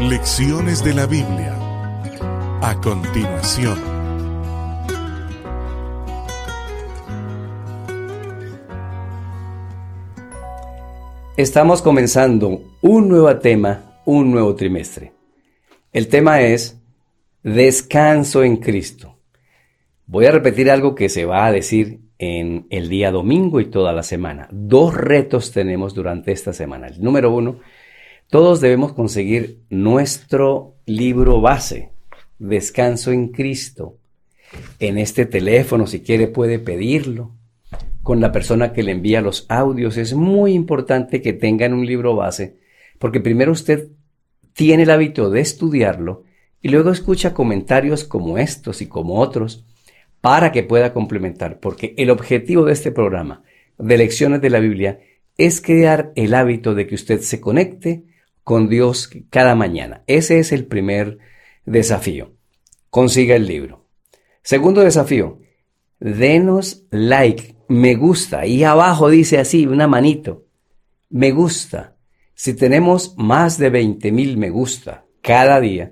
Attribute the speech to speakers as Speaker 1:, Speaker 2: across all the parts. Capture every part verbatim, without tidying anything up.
Speaker 1: Lecciones de la Biblia. A continuación.
Speaker 2: Estamos comenzando un nuevo tema, un nuevo trimestre. El tema es Descanso en Cristo. Voy a repetir algo que se va a decir en el día domingo y toda la semana. Dos retos tenemos durante esta semana. El número uno, todos debemos conseguir nuestro libro base, Descanso en Cristo. En este teléfono, si quiere, puede pedirlo con la persona que le envía los audios. Es muy importante que tengan un libro base, porque primero usted tiene el hábito de estudiarlo y luego escucha comentarios como estos y como otros para que pueda complementar, porque el objetivo de este programa de Lecciones de la Biblia es crear el hábito de que usted se conecte con Dios cada mañana. Ese es el primer desafío. Consiga el libro. Segundo desafío, denos like, me gusta. Ahí abajo dice así, una manito, me gusta. Si tenemos más de veinte mil me gusta cada día,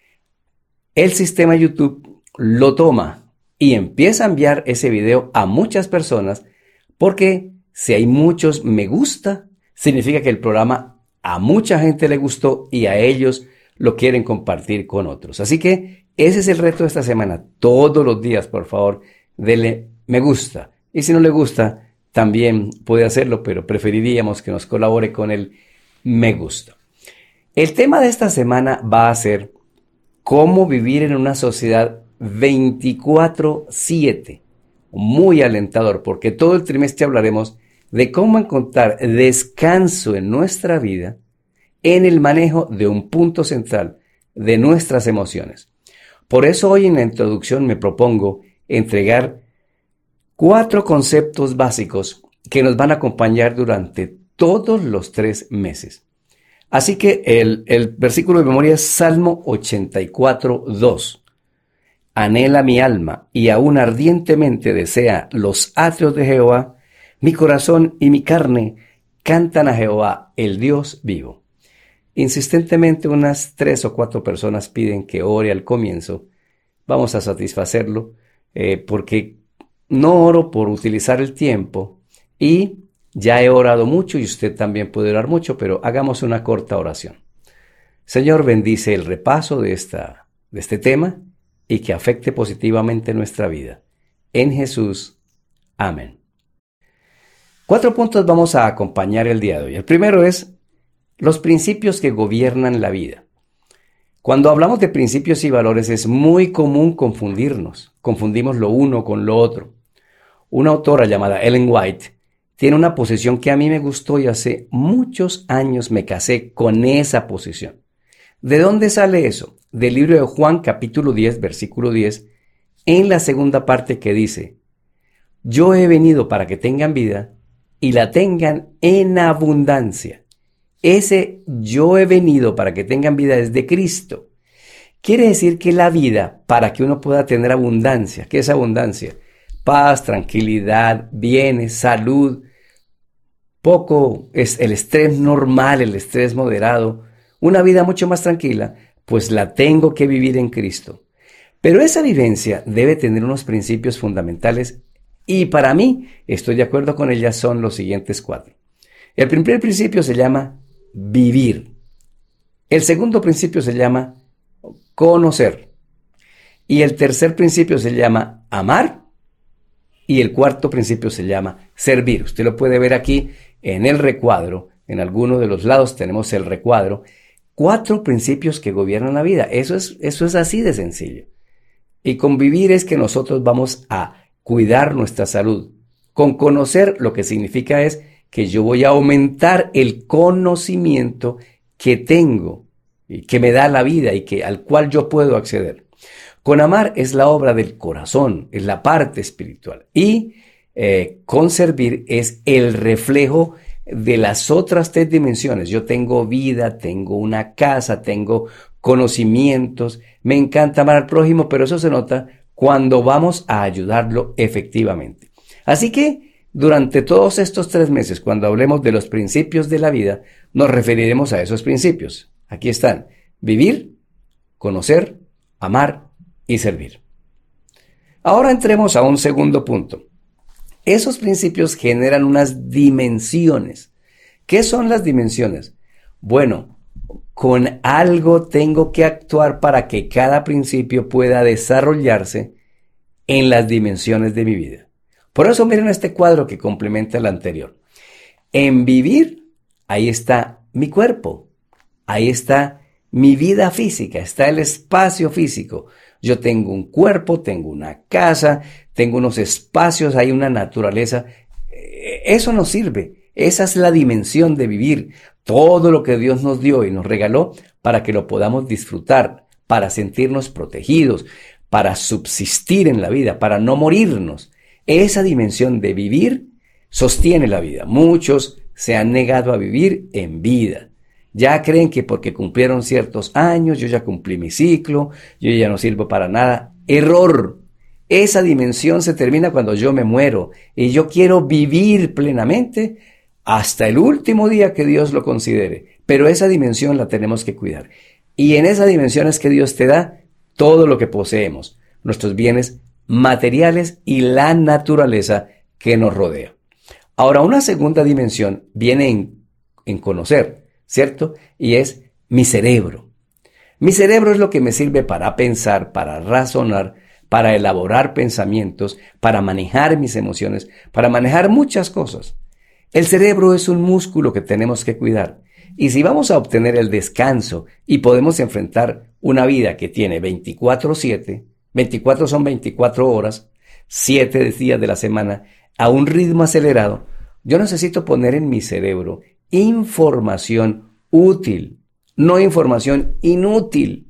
Speaker 2: el sistema YouTube lo toma y empieza a enviar ese video a muchas personas, porque si hay muchos me gusta, significa que el programa a mucha gente le gustó y a ellos lo quieren compartir con otros. Así que ese es el reto de esta semana. Todos los días, por favor, denle me gusta. Y si no le gusta, también puede hacerlo, pero preferiríamos que nos colabore con el me gusta. El tema de esta semana va a ser cómo vivir en una sociedad veinticuatro siete. Muy alentador, porque todo el trimestre hablaremos de cómo encontrar descanso en nuestra vida en el manejo de un punto central de nuestras emociones. Por eso hoy en la introducción me propongo entregar cuatro conceptos básicos que nos van a acompañar durante todos los tres meses. Así que el, el versículo de memoria es Salmo ochenta y cuatro, dos. Anhela mi alma y aún ardientemente desea los atrios de Jehová. Mi corazón y mi carne cantan a Jehová, el Dios vivo. Insistentemente unas tres o cuatro personas piden que ore al comienzo. Vamos a satisfacerlo eh, porque no oro por utilizar el tiempo y ya he orado mucho y usted también puede orar mucho, pero hagamos una corta oración. Señor, bendice el repaso de, esta, de este tema y que afecte positivamente nuestra vida. En Jesús. Amén. Cuatro puntos vamos a acompañar el día de hoy. El primero es los principios que gobiernan la vida. Cuando hablamos de principios y valores es muy común confundirnos. Confundimos lo uno con lo otro. Una autora llamada Ellen White tiene una posición que a mí me gustó y hace muchos años me casé con esa posición. ¿De dónde sale eso? Del libro de Juan capítulo diez, versículo diez, en la segunda parte que dice: yo he venido para que tengan vida y la tengan en abundancia. Ese yo he venido para que tengan vida es de Cristo. Quiere decir que la vida, para que uno pueda tener abundancia, ¿qué es abundancia? Paz, tranquilidad, bienes, salud, poco es el estrés normal, el estrés moderado, una vida mucho más tranquila, pues la tengo que vivir en Cristo. Pero esa vivencia debe tener unos principios fundamentales y para mí, estoy de acuerdo con ellas, son los siguientes cuatro. El primer principio se llama vivir. El segundo principio se llama conocer. Y el tercer principio se llama amar. Y el cuarto principio se llama servir. Usted lo puede ver aquí en el recuadro. En alguno de los lados tenemos el recuadro. Cuatro principios que gobiernan la vida. Eso es, eso es así de sencillo. Y con vivir es que nosotros vamos a cuidar nuestra salud. Con conocer lo que significa es que yo voy a aumentar el conocimiento que tengo y que me da la vida y que, al cual yo puedo acceder. Con amar es la obra del corazón, es la parte espiritual. Y eh, con servir es el reflejo de las otras tres dimensiones. Yo tengo vida, tengo una casa, tengo conocimientos, me encanta amar al prójimo, pero eso se nota cuando vamos a ayudarlo efectivamente. Así que durante todos estos tres meses, cuando hablemos de los principios de la vida, nos referiremos a esos principios. Aquí están: Vivir, conocer, amar y servir. Ahora entremos a un segundo punto. Esos principios generan unas dimensiones. ¿Qué son las dimensiones? Bueno, con algo tengo que actuar para que cada principio pueda desarrollarse en las dimensiones de mi vida. Por eso miren este cuadro que complementa el anterior. En vivir, ahí está mi cuerpo, ahí está mi vida física, está el espacio físico. Yo tengo un cuerpo, tengo una casa, tengo unos espacios, hay una naturaleza. Eso nos sirve. Esa es la dimensión de vivir. Todo lo que Dios nos dio y nos regaló para que lo podamos disfrutar, para sentirnos protegidos, para subsistir en la vida, para no morirnos. Esa dimensión de vivir sostiene la vida. Muchos se han negado a vivir en vida. Ya creen que porque cumplieron ciertos años, yo ya cumplí mi ciclo, yo ya no sirvo para nada. Error. Esa dimensión se termina cuando yo me muero y yo quiero vivir plenamente hasta el último día que Dios lo considere. Pero esa dimensión la tenemos que cuidar. Y en esa dimensión es que Dios te da todo lo que poseemos, nuestros bienes materiales y la naturaleza que nos rodea. Ahora, una segunda dimensión viene en, en conocer, ¿cierto? Y es mi cerebro. Mi cerebro es lo que me sirve para pensar, para razonar, para elaborar pensamientos, para manejar mis emociones, para manejar muchas cosas. El cerebro es un músculo que tenemos que cuidar. Y si vamos a obtener el descanso y podemos enfrentar una vida que tiene veinticuatro siete, veinticuatro son veinticuatro horas, siete días de la semana, a un ritmo acelerado, yo necesito poner en mi cerebro información útil, no información inútil.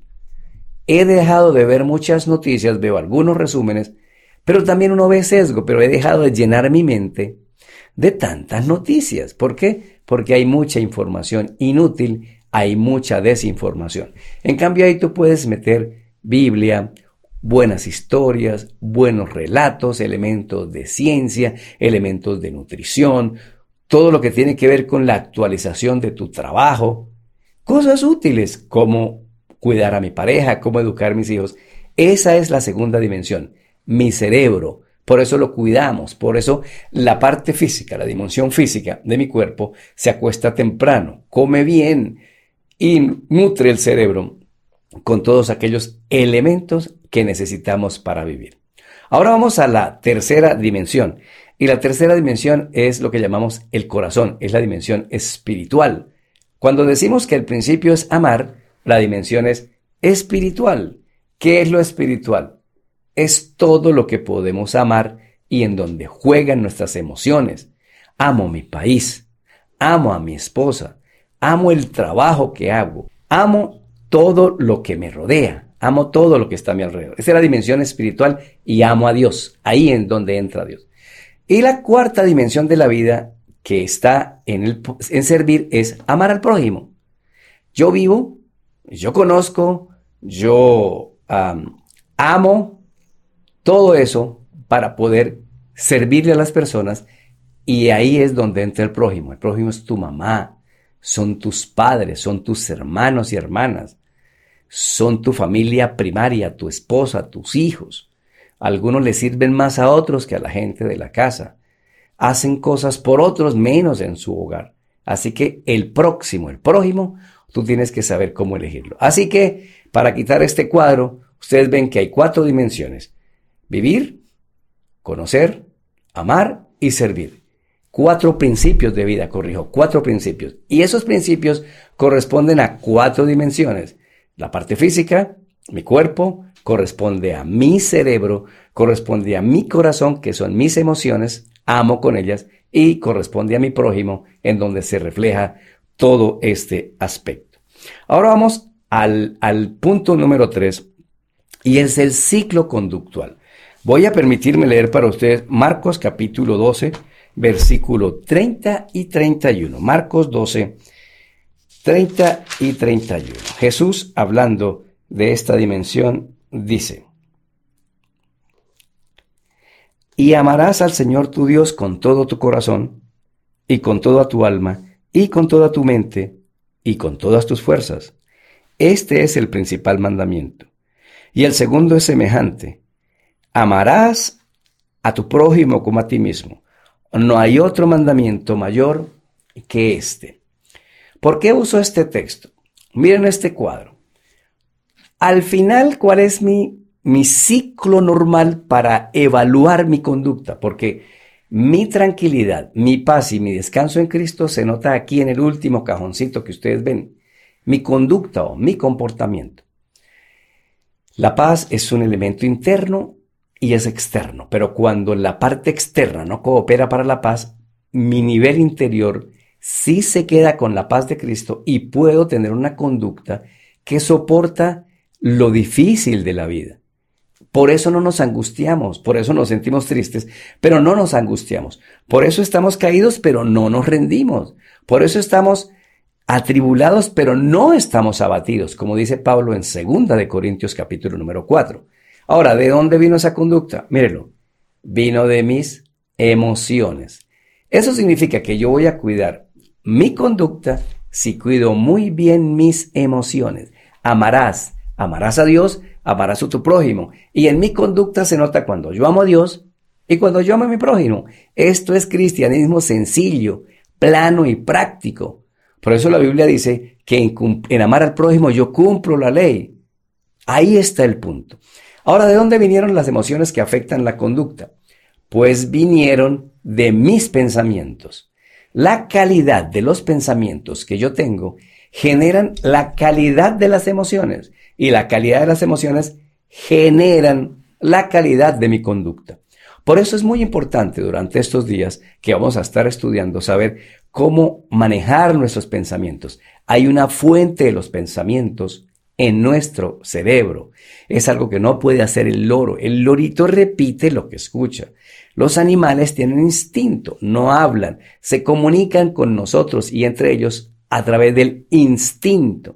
Speaker 2: He dejado de ver muchas noticias, veo algunos resúmenes, pero también uno ve sesgo, pero he dejado de llenar mi mente de tantas noticias. ¿Por qué? Porque hay mucha información inútil, hay mucha desinformación. En cambio, ahí tú puedes meter Biblia, buenas historias, buenos relatos, elementos de ciencia, elementos de nutrición, todo lo que tiene que ver con la actualización de tu trabajo, cosas útiles como cuidar a mi pareja, cómo educar a mis hijos. Esa es la segunda dimensión, mi cerebro. Por eso lo cuidamos, por eso la parte física, la dimensión física de mi cuerpo se acuesta temprano, come bien y nutre el cerebro con todos aquellos elementos que necesitamos para vivir. Ahora vamos a la tercera dimensión. Y la tercera dimensión es lo que llamamos el corazón, es la dimensión espiritual. Cuando decimos que el principio es amar, la dimensión es espiritual. ¿Qué es lo espiritual? Es todo lo que podemos amar y en donde juegan nuestras emociones. Amo mi país, amo a mi esposa, amo el trabajo que hago, amo todo lo que me rodea, amo todo lo que está a mi alrededor. Esa es la dimensión espiritual y amo a Dios, ahí en donde entra Dios. Y la cuarta dimensión de la vida que está en, el, en servir es amar al prójimo. Yo vivo, yo conozco, yo um, amo todo eso para poder servirle a las personas y ahí es donde entra el prójimo. El prójimo es tu mamá, son tus padres, son tus hermanos y hermanas, son tu familia primaria, tu esposa, tus hijos. Algunos le sirven más a otros que a la gente de la casa. Hacen cosas por otros menos en su hogar. Así que el próximo, el prójimo, tú tienes que saber cómo elegirlo. Así que para quitar este cuadro, ustedes ven que hay cuatro dimensiones. Vivir, conocer, amar y servir. Cuatro principios de vida, corrijo, cuatro principios. Y esos principios corresponden a cuatro dimensiones. La parte física, mi cuerpo, corresponde a mi cerebro, corresponde a mi corazón, que son mis emociones, amo con ellas, y corresponde a mi prójimo, en donde se refleja todo este aspecto. Ahora vamos al, al punto número tres, y es el ciclo conductual. Voy a permitirme leer para ustedes Marcos capítulo doce, versículo treinta y treinta y uno. Marcos doce, treinta y treinta y uno. Jesús, hablando de esta dimensión, dice: y amarás al Señor tu Dios con todo tu corazón, y con toda tu alma, y con toda tu mente, y con todas tus fuerzas. Este es el principal mandamiento. Y el segundo es semejante. Amarás a tu prójimo como a ti mismo. No hay otro mandamiento mayor que este. ¿Por qué uso este texto? Miren este cuadro. Al final, ¿cuál es mi, mi ciclo normal para evaluar mi conducta? Porque mi tranquilidad, mi paz y mi descanso en Cristo se nota aquí en el último cajoncito que ustedes ven. Mi conducta o mi comportamiento. La paz es un elemento interno y es externo, pero cuando la parte externa no coopera para la paz, mi nivel interior sí se queda con la paz de Cristo y puedo tener una conducta que soporta lo difícil de la vida. Por eso no nos angustiamos, por eso nos sentimos tristes, pero no nos angustiamos. Por eso estamos caídos, pero no nos rendimos. Por eso estamos atribulados, pero no estamos abatidos, como dice Pablo en segunda de Corintios capítulo número cuatro. Ahora, ¿de dónde vino esa conducta? Mírelo, vino de mis emociones. Eso significa que yo voy a cuidar mi conducta si cuido muy bien mis emociones. Amarás, amarás a Dios, amarás a tu prójimo. Y en mi conducta se nota cuando yo amo a Dios y cuando yo amo a mi prójimo. Esto es cristianismo sencillo, plano y práctico. Por eso la Biblia dice que en, en amar al prójimo yo cumplo la ley. Ahí está el punto. Ahora, ¿de dónde vinieron las emociones que afectan la conducta? Pues vinieron de mis pensamientos. La calidad de los pensamientos que yo tengo generan la calidad de las emociones y la calidad de las emociones generan la calidad de mi conducta. Por eso es muy importante durante estos días que vamos a estar estudiando saber cómo manejar nuestros pensamientos. Hay una fuente de los pensamientos en nuestro cerebro. Es algo que no puede hacer el loro. El lorito repite lo que escucha. Los animales tienen instinto, no hablan, se comunican con nosotros y entre ellos a través del instinto.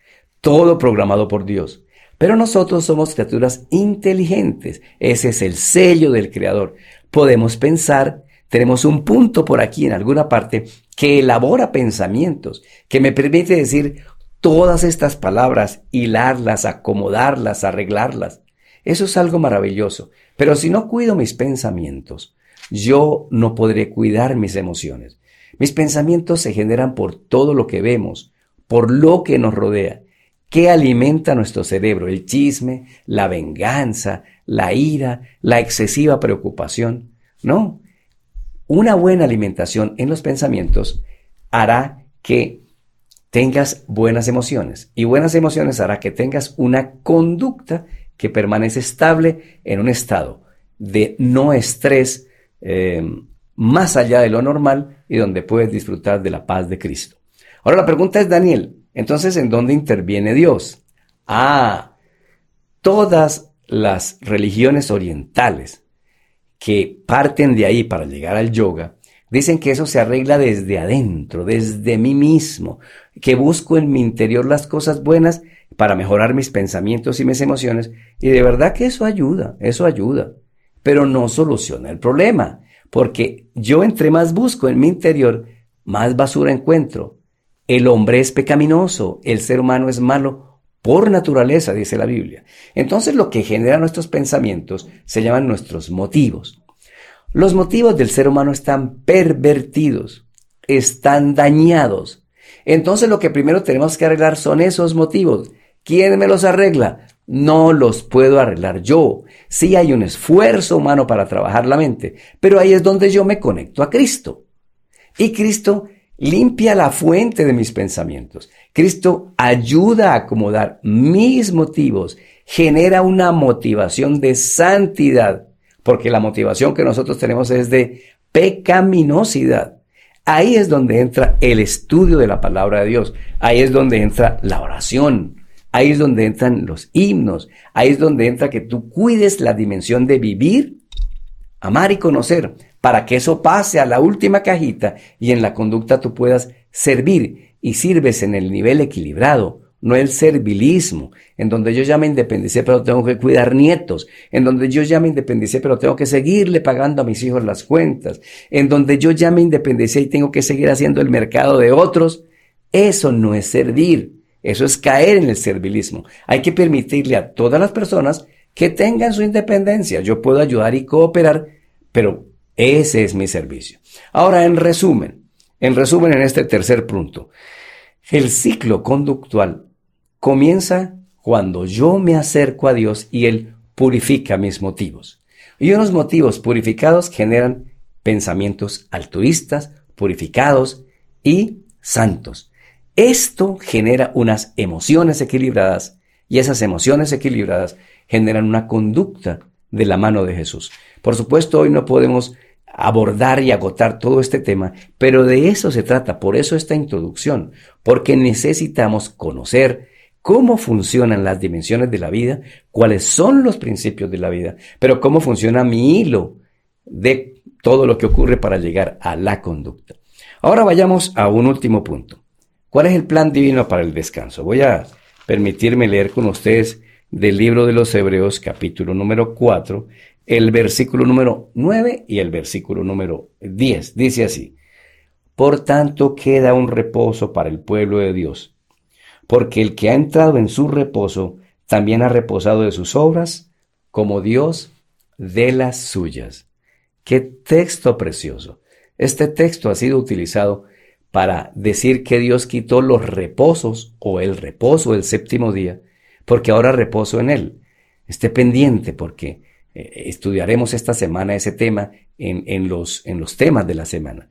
Speaker 2: Todo programado por Dios. Pero nosotros somos criaturas inteligentes. Ese es el sello del Creador. Podemos pensar, tenemos un punto por aquí en alguna parte que elabora pensamientos, que me permite decir todas estas palabras, hilarlas, acomodarlas, arreglarlas. Eso es algo maravilloso. Pero si no cuido mis pensamientos, yo no podré cuidar mis emociones. Mis pensamientos se generan por todo lo que vemos, por lo que nos rodea. ¿Qué alimenta nuestro cerebro? El chisme, la venganza, la ira, la excesiva preocupación. No. Una buena alimentación en los pensamientos hará que tengas buenas emociones. Y buenas emociones hará que tengas una conducta que permanece estable en un estado de no estrés eh, más allá de lo normal y donde puedes disfrutar de la paz de Cristo. Ahora la pregunta es, Daniel, entonces, ¿en dónde interviene Dios? Ah, todas las religiones orientales que parten de ahí para llegar al yoga, dicen que eso se arregla desde adentro, desde mí mismo, que busco en mi interior las cosas buenas para mejorar mis pensamientos y mis emociones, y de verdad que eso ayuda, eso ayuda, pero no soluciona el problema, porque yo entre más busco en mi interior, más basura encuentro. El hombre es pecaminoso, el ser humano es malo por naturaleza, dice la Biblia. Entonces lo que genera nuestros pensamientos se llaman nuestros motivos. Los motivos del ser humano están pervertidos, están dañados. Entonces lo que primero tenemos que arreglar son esos motivos. ¿Quién me los arregla? No los puedo arreglar yo. Sí hay un esfuerzo humano para trabajar la mente, pero ahí es donde yo me conecto a Cristo. Y Cristo limpia la fuente de mis pensamientos. Cristo ayuda a acomodar mis motivos, genera una motivación de santidad, porque la motivación que nosotros tenemos es de pecaminosidad. Ahí es donde entra el estudio de la palabra de Dios. Ahí es donde entra la oración. Ahí es donde entran los himnos. Ahí es donde entra que tú cuides la dimensión de vivir, amar y conocer, para que eso pase a la última cajita y en la conducta tú puedas servir y sirves en el nivel equilibrado, no el servilismo, en donde yo ya me independicé pero tengo que cuidar nietos, en donde yo ya me independicé pero tengo que seguirle pagando a mis hijos las cuentas, en donde yo ya me independicé y tengo que seguir haciendo el mercado de otros. Eso no es servir, Eso es caer en el servilismo. Hay que permitirle a todas las personas que tengan su independencia. Yo puedo ayudar y cooperar, pero ese es mi servicio. Ahora, en resumen, en resumen en este tercer punto, el ciclo conductual comienza cuando yo me acerco a Dios y Él purifica mis motivos. Y unos motivos purificados generan pensamientos altruistas, purificados y santos. Esto genera unas emociones equilibradas y esas emociones equilibradas generan una conducta de la mano de Jesús. Por supuesto, hoy no podemos abordar y agotar todo este tema, pero de eso se trata, por eso esta introducción, porque necesitamos conocer cómo funcionan las dimensiones de la vida, cuáles son los principios de la vida, pero cómo funciona mi hilo de todo lo que ocurre para llegar a la conducta. Ahora vayamos a un último punto. ¿Cuál es el plan divino para el descanso? Voy a permitirme leer con ustedes del libro de los Hebreos, capítulo número cuatro, el versículo número nueve y el versículo número diez. Dice así: Por tanto queda un reposo para el pueblo de Dios, porque el que ha entrado en su reposo también ha reposado de sus obras, como Dios de las suyas. ¡Qué texto precioso! Este texto ha sido utilizado para decir que Dios quitó los reposos o el reposo del séptimo día, porque ahora reposo en Él. Esté pendiente porque eh, estudiaremos esta semana ese tema en, en, los, en los temas de la semana.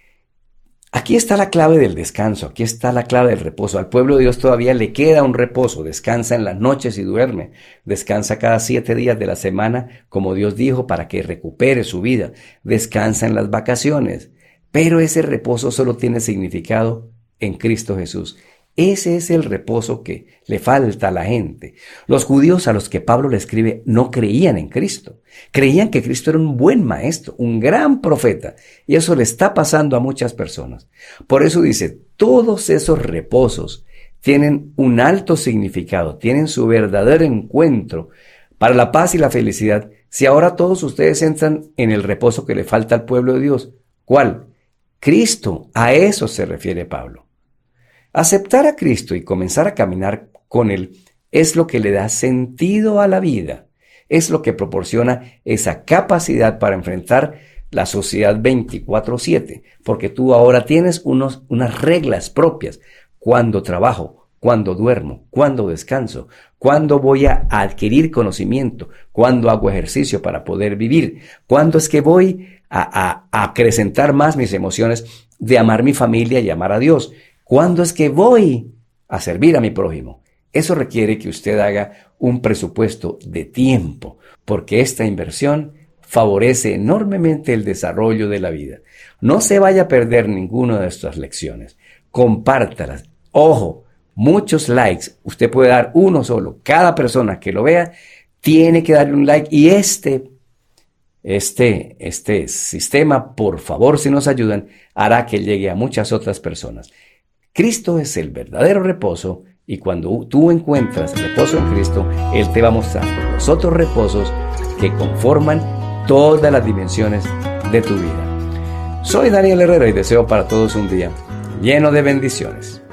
Speaker 2: Aquí está la clave del descanso, aquí está la clave del reposo. Al pueblo de Dios todavía le queda un reposo, descansa en las noches y duerme, descansa cada siete días de la semana, como Dios dijo, para que recupere su vida, descansa en las vacaciones, pero ese reposo solo tiene significado en Cristo Jesús. Ese es el reposo que le falta a la gente. Los judíos a los que Pablo le escribe no creían en Cristo. Creían que Cristo era un buen maestro, un gran profeta. Y eso le está pasando a muchas personas. Por eso dice, todos esos reposos tienen un alto significado, tienen su verdadero encuentro para la paz y la felicidad. Si ahora todos ustedes entran en el reposo que le falta al pueblo de Dios, ¿cuál? Cristo, a eso se refiere Pablo. Aceptar a Cristo y comenzar a caminar con Él es lo que le da sentido a la vida, es lo que proporciona esa capacidad para enfrentar la sociedad veinticuatro siete, porque tú ahora tienes unos, unas reglas propias. Cuándo trabajo, cuándo duermo, cuándo descanso, cuándo voy a adquirir conocimiento, cuándo hago ejercicio para poder vivir, cuándo es que voy a, a, a acrecentar más mis emociones de amar mi familia y amar a Dios. ¿Cuándo es que voy a servir a mi prójimo? Eso requiere que usted haga un presupuesto de tiempo, porque esta inversión favorece enormemente el desarrollo de la vida. No se vaya a perder ninguna de estas lecciones. Compártalas. Ojo, muchos likes. Usted puede dar uno solo. Cada persona que lo vea tiene que darle un like. Y este, este, este sistema, por favor, si nos ayudan, hará que llegue a muchas otras personas. Cristo es el verdadero reposo y cuando tú encuentras reposo en Cristo, Él te va mostrando los otros reposos que conforman todas las dimensiones de tu vida. Soy Daniel Herrera y deseo para todos un día lleno de bendiciones.